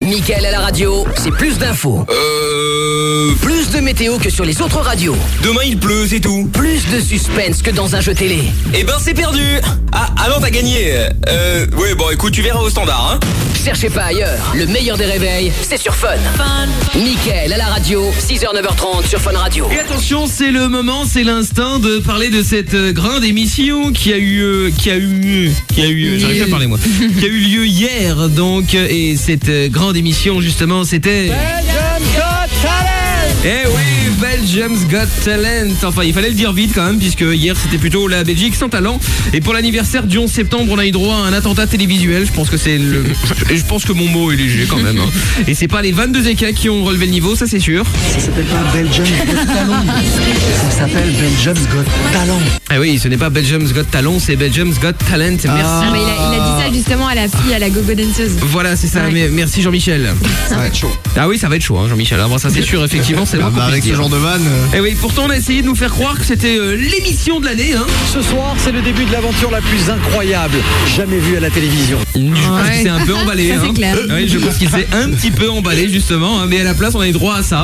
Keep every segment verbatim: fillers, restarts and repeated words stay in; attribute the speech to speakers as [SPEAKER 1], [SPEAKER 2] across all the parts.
[SPEAKER 1] Mickaël à la radio, c'est plus d'infos.
[SPEAKER 2] Euh...
[SPEAKER 1] Plus de météo que sur les autres radios.
[SPEAKER 2] Demain il pleut, c'est tout.
[SPEAKER 1] Plus de suspense que dans un jeu télé.
[SPEAKER 2] Eh ben c'est perdu. Ah, ah non, t'as gagné. Euh... Ouais, bon écoute, tu verras au standard, hein.
[SPEAKER 1] Cherchez pas ailleurs, le meilleur des réveils, c'est sur Fun. Fun. Mickaël à la radio, six heures neuf heures trente sur Fun Radio.
[SPEAKER 3] Et attention, c'est le moment, c'est l'instant de parler de cette euh, grande émission qui a eu... Euh, qui a eu... Qui a eu... J'arrive pas à parler moi. Qui a eu lieu hier, donc, et cette euh, grande émission, justement, c'était...
[SPEAKER 4] Belgium's Got Talent.
[SPEAKER 3] Eh oui, Belgium's Got Talent. Enfin, il fallait le dire vite quand même, puisque hier c'était plutôt la Belgique sans talent. Et pour l'anniversaire du onze septembre, on a eu droit à un attentat télévisuel. Je pense que c'est le... Et je pense que mon mot est léger quand même. Hein. Et c'est pas les vingt-deux écas qui ont relevé le niveau, ça c'est sûr.
[SPEAKER 5] Ça s'appelle pas Belgium's Got Talent. Ça s'appelle Belgium's Got Talent.
[SPEAKER 3] Ah oui, ce n'est pas Belgium's Got Talent, c'est Belgium's Got Talent. Merci.
[SPEAKER 6] Ah, mais il, a, il a dit ça justement à la fille, à la gogo danseuse.
[SPEAKER 3] Voilà, c'est ça.
[SPEAKER 6] Ouais.
[SPEAKER 3] Mais merci Jean-Michel.
[SPEAKER 5] Ça va être chaud.
[SPEAKER 3] Ah oui, ça va être chaud, hein, Jean-Michel. Bon, ça c'est sûr, effectivement, c'est
[SPEAKER 5] Ah
[SPEAKER 3] bon.
[SPEAKER 5] bah avec ce genre de vanne.
[SPEAKER 3] Et oui, pourtant on a essayé de nous faire croire que c'était euh, l'émission de l'année. Hein.
[SPEAKER 4] Ce soir, c'est le début de l'aventure la plus incroyable jamais vue à la télévision.
[SPEAKER 3] Je pense
[SPEAKER 6] Ouais.
[SPEAKER 3] qu'il s'est un peu emballé.
[SPEAKER 6] Ça, c'est
[SPEAKER 3] hein.
[SPEAKER 6] clair.
[SPEAKER 3] Oui, je pense qu'il s'est un petit peu emballé justement. Hein, mais à la place, on a eu droit à ça.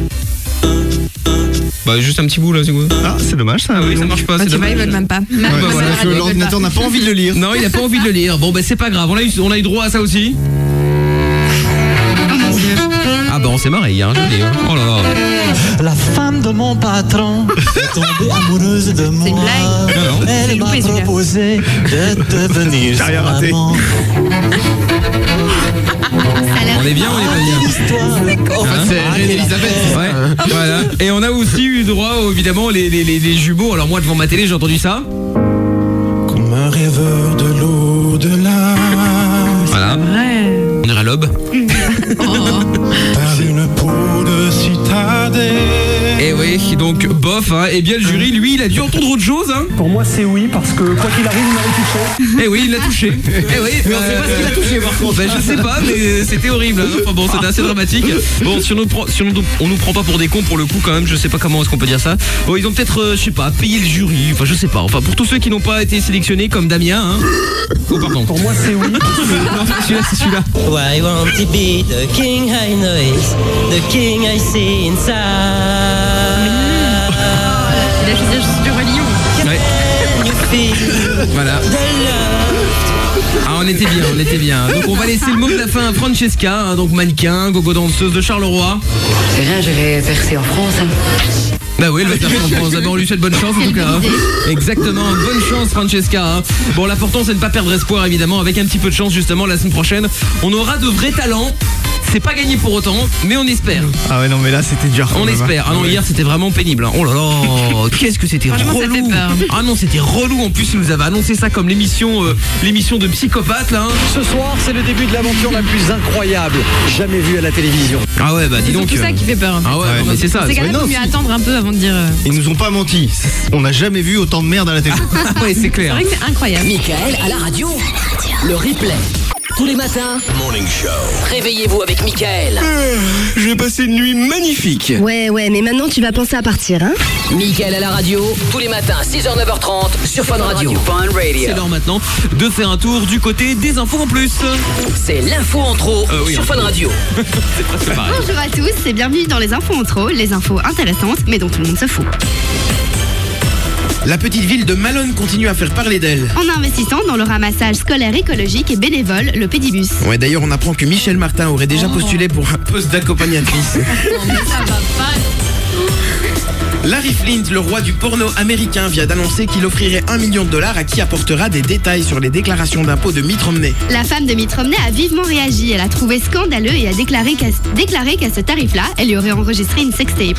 [SPEAKER 3] Bah juste un petit bout là, c'est quoi?
[SPEAKER 5] Ah, c'est dommage ça.
[SPEAKER 3] Ah oui, ça marche pas.
[SPEAKER 6] Bah,
[SPEAKER 3] c'est
[SPEAKER 6] tu vois, ils
[SPEAKER 3] dommage.
[SPEAKER 6] veulent même pas.
[SPEAKER 5] Ouais,
[SPEAKER 3] bah,
[SPEAKER 5] c'est
[SPEAKER 3] voilà,
[SPEAKER 5] parce que l'ordinateur n'a pas envie de le lire.
[SPEAKER 3] Non, il a pas envie de le lire. Bon, bah c'est pas grave. On a eu, on a eu droit à ça aussi. Ah bah on s'est marré hier, je dis. Oh là là.
[SPEAKER 7] La femme de mon patron est tombée amoureuse de moi.
[SPEAKER 6] une blague.
[SPEAKER 3] Non, non.
[SPEAKER 7] Elle
[SPEAKER 6] C'est
[SPEAKER 7] m'a
[SPEAKER 6] loupé, celui-là.
[SPEAKER 7] proposé de devenir
[SPEAKER 5] J'ai rien
[SPEAKER 7] son
[SPEAKER 5] raté.
[SPEAKER 7] amant.
[SPEAKER 6] Ça a l'air-
[SPEAKER 3] On est bien, on est pas bien.
[SPEAKER 7] Histoire.
[SPEAKER 5] En fait, c'est Reine Elisabeth.
[SPEAKER 3] Ouais, voilà. Et on a aussi eu droit, évidemment, les, les, les, les jumeaux. Alors moi, devant ma télé, j'ai entendu ça.
[SPEAKER 7] Comme un rêveur de l'au-delà.
[SPEAKER 3] Voilà.
[SPEAKER 6] Ouais.
[SPEAKER 3] On dirait l'aube.
[SPEAKER 7] Par une peau de citadelle.
[SPEAKER 3] Et oui, donc bof, hein. Et bien le jury, lui, il a dû entendre autre chose, hein.
[SPEAKER 4] Pour moi, c'est oui, parce que quoi qu'il arrive, il m'a touché.
[SPEAKER 3] Eh oui, il l'a touché. Eh oui, mais on sait pas ce qu'il a touché par contre. Ben, je sais pas, mais c'était horrible. Hein. Enfin bon, c'était assez dramatique. Bon, si on nous prend, si on nous, on nous prend pas pour des cons pour le coup quand même, je sais pas comment est-ce qu'on peut dire ça. Bon, ils ont peut-être, euh, je sais pas, payé le jury. Enfin, je sais pas. Enfin, pour tous ceux qui n'ont pas été sélectionnés comme Damien, hein. Oh pardon.
[SPEAKER 4] Pour moi, c'est oui.
[SPEAKER 3] Non, celui-là, c'est celui-là.
[SPEAKER 8] Why want to be the king I noise, the king I see inside.
[SPEAKER 6] Il a choisi juste du roi lion.
[SPEAKER 3] Ouais.
[SPEAKER 8] Can you feel
[SPEAKER 3] Voilà.
[SPEAKER 8] the love?
[SPEAKER 3] Ah, on était bien, on était bien. Donc on va laisser le mot de la fin à Francesca, hein, donc mannequin, gogo danseuse de Charleroi.
[SPEAKER 9] C'est rien, je vais percer en France. Hein.
[SPEAKER 3] Bah oui, elle va faire en France. D'abord, on lui souhaite bonne chance en tout cas. Hein. Exactement, bonne chance Francesca. Hein. Bon, l'important c'est de ne pas perdre espoir évidemment. Avec un petit peu de chance justement, la semaine prochaine, on aura de vrais talents. C'est pas gagné pour autant, mais on espère.
[SPEAKER 5] Ah ouais non mais là c'était dur. quand
[SPEAKER 3] On
[SPEAKER 5] même, hein.
[SPEAKER 3] espère. Ah non, hier c'était vraiment pénible. Hein. Oh là là, qu'est-ce que c'était
[SPEAKER 6] Franchement, ça
[SPEAKER 3] relou.
[SPEAKER 6] fait peur.
[SPEAKER 3] Ah non, c'était relou. En plus, ils nous avaient annoncé ça comme l'émission, euh, l'émission de psychopathe là. Hein.
[SPEAKER 4] Ce soir, c'est le début de l'aventure la plus incroyable jamais vue à la télévision.
[SPEAKER 3] Ah ouais, bah dis
[SPEAKER 6] C'est
[SPEAKER 3] donc.
[SPEAKER 6] tout ça
[SPEAKER 3] euh,
[SPEAKER 6] qui fait peur. En fait.
[SPEAKER 3] Ah ouais,
[SPEAKER 5] Ouais,
[SPEAKER 3] non, mais c'est ça.
[SPEAKER 6] C'est quand
[SPEAKER 3] c'est-
[SPEAKER 6] même
[SPEAKER 5] non,
[SPEAKER 6] mieux
[SPEAKER 5] si.
[SPEAKER 6] attendre un peu avant de dire. euh,
[SPEAKER 5] Ils nous ont pas menti. On n'a jamais vu autant de merde à la télé.
[SPEAKER 3] Ouais, c'est
[SPEAKER 6] C'est
[SPEAKER 3] clair.
[SPEAKER 6] vrai que c'est incroyable.
[SPEAKER 1] Mickaël à la radio, le replay. Tous les matins,
[SPEAKER 2] Morning Show.
[SPEAKER 1] réveillez-vous avec Mickaël.
[SPEAKER 2] J'ai passé une nuit magnifique.
[SPEAKER 10] Ouais, ouais, mais maintenant tu vas penser à partir, hein?
[SPEAKER 1] Mickaël à la radio, tous les matins, six heures neuf heures trente sur Fun Radio. Fun Radio.
[SPEAKER 3] C'est l'heure maintenant de faire un tour du côté des infos en plus.
[SPEAKER 1] C'est l'info en trop
[SPEAKER 3] Euh, oui,
[SPEAKER 1] sur
[SPEAKER 3] en
[SPEAKER 1] Fun Radio.
[SPEAKER 3] C'est presque pareil.
[SPEAKER 10] Bonjour à tous et bienvenue dans les infos en trop, les infos intéressantes mais dont tout le monde se fout.
[SPEAKER 11] La petite ville de Malone continue à faire parler d'elle.
[SPEAKER 10] En investissant dans le ramassage scolaire écologique et bénévole, le Pédibus.
[SPEAKER 11] Ouais, d'ailleurs, on apprend que Michel Martin aurait déjà postulé pour un poste d'accompagnatrice. Larry Flint, le roi du porno américain, vient d'annoncer qu'il offrirait un million de dollars à qui apportera des détails sur les déclarations d'impôts de Mitt Romney.
[SPEAKER 10] La femme de Mitt Romney a vivement réagi. Elle a trouvé scandaleux et a déclaré qu'à déclaré qu'à ce tarif-là, elle lui aurait enregistré une sextape.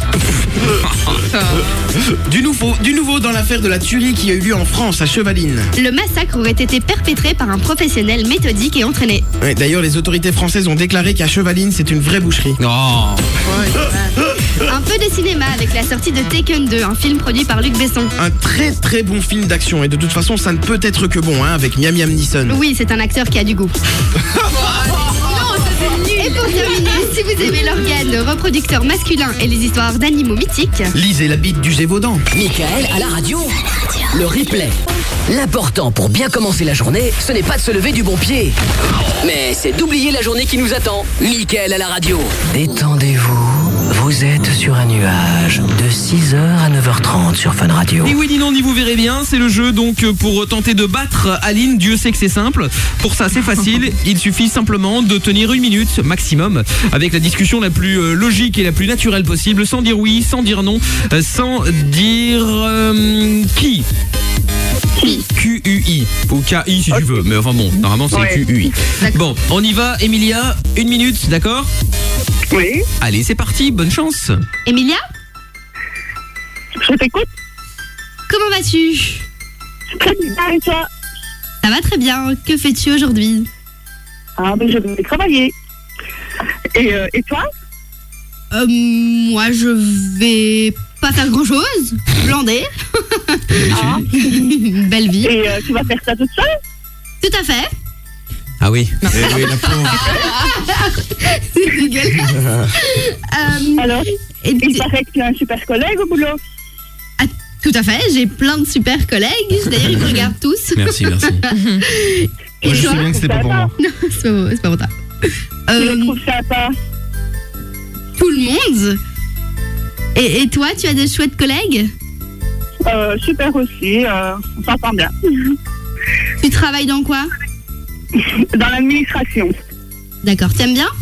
[SPEAKER 11] Du nouveau, du nouveau dans l'affaire de la tuerie qui a eu lieu en France, à Chevaline.
[SPEAKER 10] Le massacre aurait été perpétré par un professionnel méthodique et entraîné.
[SPEAKER 11] Ouais, d'ailleurs, les autorités françaises ont déclaré qu'à Chevaline, c'est une vraie boucherie.
[SPEAKER 3] Oh.
[SPEAKER 10] Un peu de cinéma avec la sortie de Taken deux, un film produit par Luc Besson.
[SPEAKER 11] Un très très bon film d'action et de toute façon, ça ne peut être que bon, hein, avec Miam Miam Neeson.
[SPEAKER 10] Oui, c'est un acteur qui a du goût.
[SPEAKER 6] Non, ça
[SPEAKER 10] Et pour terminer, si vous aimez l'organe reproducteur masculin et les histoires d'animaux mythiques,
[SPEAKER 11] lisez la bite du Gévaudan.
[SPEAKER 1] Michael à la radio. Le replay. L'important pour bien commencer la journée, ce n'est pas de se lever du bon pied, mais c'est d'oublier la journée qui nous attend. Michael à la radio. Détendez-vous, vous êtes sur un nuage de six heures à neuf heures trente sur Fun Radio.
[SPEAKER 3] Et oui, dis non, ni vous verrez bien, c'est le jeu donc pour tenter de battre Aline. Dieu sait que c'est simple. Pour ça, c'est facile. Il suffit simplement de tenir une minute maximum avec la discussion la plus logique et la plus naturelle possible, sans dire oui, sans dire non, sans dire euh, qui. Q U I ou K I si okay. tu veux, mais enfin bon, normalement c'est ouais. Q U I. Bon, on y va, Emilia, une minute, d'accord?
[SPEAKER 12] Oui.
[SPEAKER 3] Allez, c'est parti, bonne chance.
[SPEAKER 10] Emilia?
[SPEAKER 12] Je t'écoute.
[SPEAKER 10] Comment vas-tu?
[SPEAKER 12] Très bien, et toi?
[SPEAKER 10] Ça va très bien, que fais-tu aujourd'hui?
[SPEAKER 12] Ah ben je vais travailler. Et, euh, et toi?
[SPEAKER 10] Euh, moi je vais pas faire grand chose, glander.
[SPEAKER 12] Ah.
[SPEAKER 10] Une belle vie.
[SPEAKER 12] Et euh, tu vas faire ça toute seule?
[SPEAKER 10] Tout à fait.
[SPEAKER 3] Ah oui.
[SPEAKER 11] Eh oui, la pauvre.
[SPEAKER 10] C'est dégueulasse. euh,
[SPEAKER 12] Alors, il t- paraît que tu as un super collègue au boulot.
[SPEAKER 10] Ah, tout à fait, j'ai plein de super collègues. D'ailleurs, ils me regardent tous.
[SPEAKER 3] Merci, merci.
[SPEAKER 10] Et
[SPEAKER 11] moi, je
[SPEAKER 10] toi?
[SPEAKER 11] sais bien que c'était pas pour moi.
[SPEAKER 10] Non, c'est pas, c'est pas pour toi.
[SPEAKER 12] Euh, je le trouve sympa.
[SPEAKER 10] Tout le monde. Et, et toi, tu as de chouettes collègues?
[SPEAKER 12] Euh, super aussi, euh, on s'entend bien.
[SPEAKER 10] Tu travailles dans quoi?
[SPEAKER 12] Dans l'administration.
[SPEAKER 10] D'accord, t'aimes bien?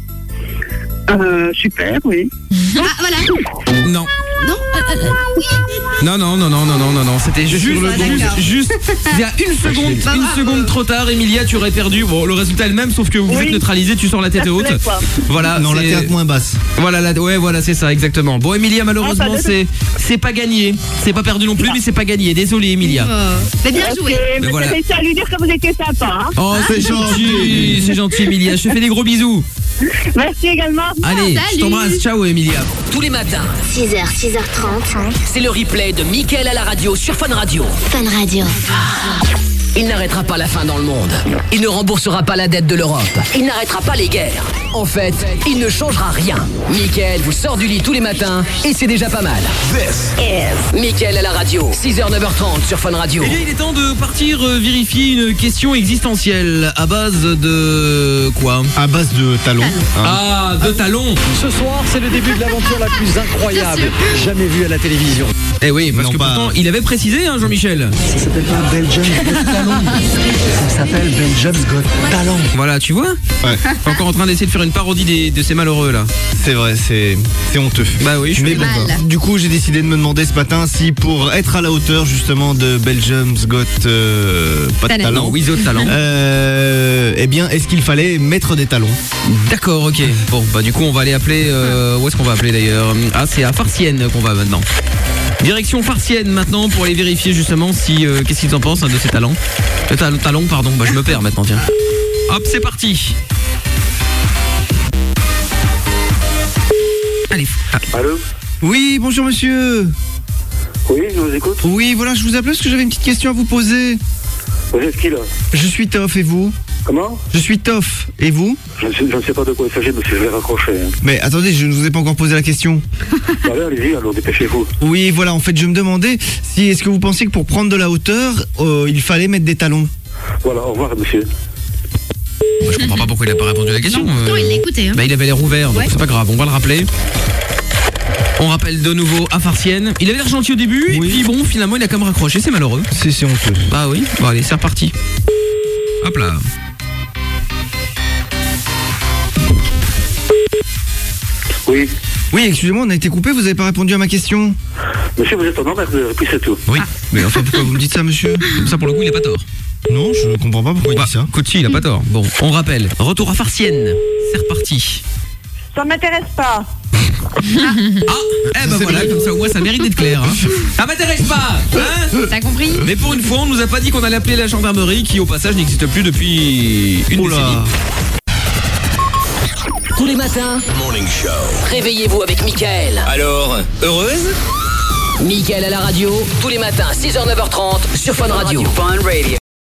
[SPEAKER 12] Euh, super, oui.
[SPEAKER 10] Ah, voilà.
[SPEAKER 3] Non.
[SPEAKER 10] Non, euh, euh, oui.
[SPEAKER 3] Non, non, non, non, non, non, non, non, c'était juste,
[SPEAKER 10] Sur le
[SPEAKER 3] juste,
[SPEAKER 10] bon.
[SPEAKER 3] juste, il y a une seconde,
[SPEAKER 10] Bah,
[SPEAKER 3] une
[SPEAKER 10] bah,
[SPEAKER 3] seconde
[SPEAKER 10] euh...
[SPEAKER 3] trop tard, Emilia, tu aurais perdu. Bon, le résultat est le même, sauf que vous
[SPEAKER 12] oui.
[SPEAKER 3] êtes neutralisé, tu sors la tête haute. Voilà.
[SPEAKER 11] Non, la tête moins basse.
[SPEAKER 3] Voilà, la... ouais, voilà, c'est ça, exactement. Bon, Emilia, malheureusement,
[SPEAKER 12] ah,
[SPEAKER 3] c'est, c'est pas gagné. C'est pas perdu non plus, non. mais c'est pas gagné. Désolé, Emilia.
[SPEAKER 10] Oh. Mais bien joué.
[SPEAKER 12] Okay, mais
[SPEAKER 3] voilà.
[SPEAKER 12] j'ai réussi à lui dire que vous étiez sympa. Hein.
[SPEAKER 3] Oh, c'est ah, gentil, c'est gentil, Emilia. Je te fais des gros bisous.
[SPEAKER 12] Merci également.
[SPEAKER 3] Allez,
[SPEAKER 10] Salut.
[SPEAKER 3] je t'embrasse. Ciao, Emilia.
[SPEAKER 1] Tous les matins,
[SPEAKER 13] six heures, six heures trente.
[SPEAKER 1] C'est le replay de Michael à la radio sur Fun Radio.
[SPEAKER 13] Fun Radio.
[SPEAKER 1] Il n'arrêtera pas la faim dans le monde. Il ne remboursera pas la dette de l'Europe. Il n'arrêtera pas les guerres. En fait, il ne changera rien. Michael vous sort du lit tous les matins et c'est déjà pas mal. This is Michael à la radio. six heures, neuf heures trente sur Fun Radio.
[SPEAKER 3] Eh bien, il est temps de partir euh, vérifier une question existentielle. À base de quoi?
[SPEAKER 11] À base de talons.
[SPEAKER 3] Hein. Ah, de talons.
[SPEAKER 4] Ce soir, c'est le début de l'aventure la plus incroyable jamais vue à la télévision.
[SPEAKER 3] Eh oui, parce
[SPEAKER 11] non
[SPEAKER 3] que
[SPEAKER 11] pas...
[SPEAKER 3] pourtant, il avait précisé, hein, Jean-Michel.
[SPEAKER 5] Ça s'appelle pas Belgium's Got Talent. Ça s'appelle Belgium's Got Talent.
[SPEAKER 3] Voilà, tu vois?
[SPEAKER 11] Ouais.
[SPEAKER 3] Encore en train d'essayer de faire une parodie des, de ces malheureux là.
[SPEAKER 11] C'est vrai, c'est, c'est honteux.
[SPEAKER 3] Bah oui, je
[SPEAKER 11] Mais
[SPEAKER 3] suis
[SPEAKER 11] bon, du coup, j'ai décidé de me demander ce matin si pour être à la hauteur justement de Belgium's Got euh, pas de talent,
[SPEAKER 3] Without talent,
[SPEAKER 11] euh, eh bien, est-ce qu'il fallait mettre des talons?
[SPEAKER 3] D'accord, ok. Bon, bah du coup, on va aller appeler. Euh, où est-ce qu'on va appeler d'ailleurs? Ah, c'est à Farciennes qu'on va maintenant. Direction Farciennes maintenant pour aller vérifier justement si euh, qu'est-ce qu'ils en pensent hein, de ces talents. Le ta- talon, pardon. Bah je me perds maintenant, tiens. Hop, c'est parti. Allez. Ah.
[SPEAKER 14] Allô?
[SPEAKER 11] Oui, bonjour monsieur.
[SPEAKER 14] Oui, je vous écoute.
[SPEAKER 11] Oui, voilà, je vous appelle parce que j'avais une petite question à vous poser.
[SPEAKER 14] Vous êtes qui là? Je
[SPEAKER 11] suis Toff et vous?
[SPEAKER 14] Comment?
[SPEAKER 11] Je suis Toff et vous?
[SPEAKER 14] je ne, sais, je ne sais pas de quoi il s'agit, monsieur, je vais raccrocher. Hein.
[SPEAKER 11] Mais attendez, je ne vous ai pas encore posé la question.
[SPEAKER 14] Allez, allez-y, alors dépêchez-vous.
[SPEAKER 11] Oui, voilà, en fait, je me demandais si est-ce que vous pensiez que pour prendre de la hauteur, euh, il fallait mettre des talons?
[SPEAKER 14] Voilà, au revoir, monsieur.
[SPEAKER 3] Moi, je comprends pas pourquoi il a pas répondu à la question.
[SPEAKER 10] Non, pourtant, il l'a écouté. Hein.
[SPEAKER 3] Bah, il avait l'air ouvert, donc
[SPEAKER 10] ouais.
[SPEAKER 3] c'est pas grave, on va le rappeler. On rappelle de nouveau à Farciennes. Il avait l'air gentil au début, oui. Et puis bon, finalement, il a quand même raccroché, c'est malheureux.
[SPEAKER 11] C'est, c'est honteux.
[SPEAKER 3] Bah oui, bon allez, c'est reparti. Hop là.
[SPEAKER 14] Oui.
[SPEAKER 11] Oui, excusez-moi, on a été coupé, vous avez pas répondu à ma question.
[SPEAKER 14] Monsieur, vous êtes en emmerdeur, et puis c'est tout.
[SPEAKER 3] Oui, ah. Mais enfin, pourquoi vous me dites ça, monsieur? Comme ça, pour le coup, il a pas tort.
[SPEAKER 11] Non, je comprends pas pourquoi bah, il dit ça.
[SPEAKER 3] Coach, il a pas tort. Bon, on rappelle. Retour à Farciennes. C'est reparti.
[SPEAKER 12] Ça m'intéresse pas.
[SPEAKER 3] Ah, eh ben voilà, comme ça au moins ça mérite d'être clair. Hein. Ça m'intéresse pas, hein?
[SPEAKER 6] T'as compris?
[SPEAKER 3] Mais pour une fois, on nous a pas dit qu'on allait appeler la gendarmerie, qui au passage n'existe plus depuis une
[SPEAKER 11] Oula.
[SPEAKER 3] décennie.
[SPEAKER 1] Tous les matins,
[SPEAKER 2] Morning Show.
[SPEAKER 1] Réveillez-vous avec Michael.
[SPEAKER 2] Alors, heureuse?
[SPEAKER 1] Michael à la radio, tous les matins, six heures, neuf heures trente, sur Fun Radio. Fun Radio.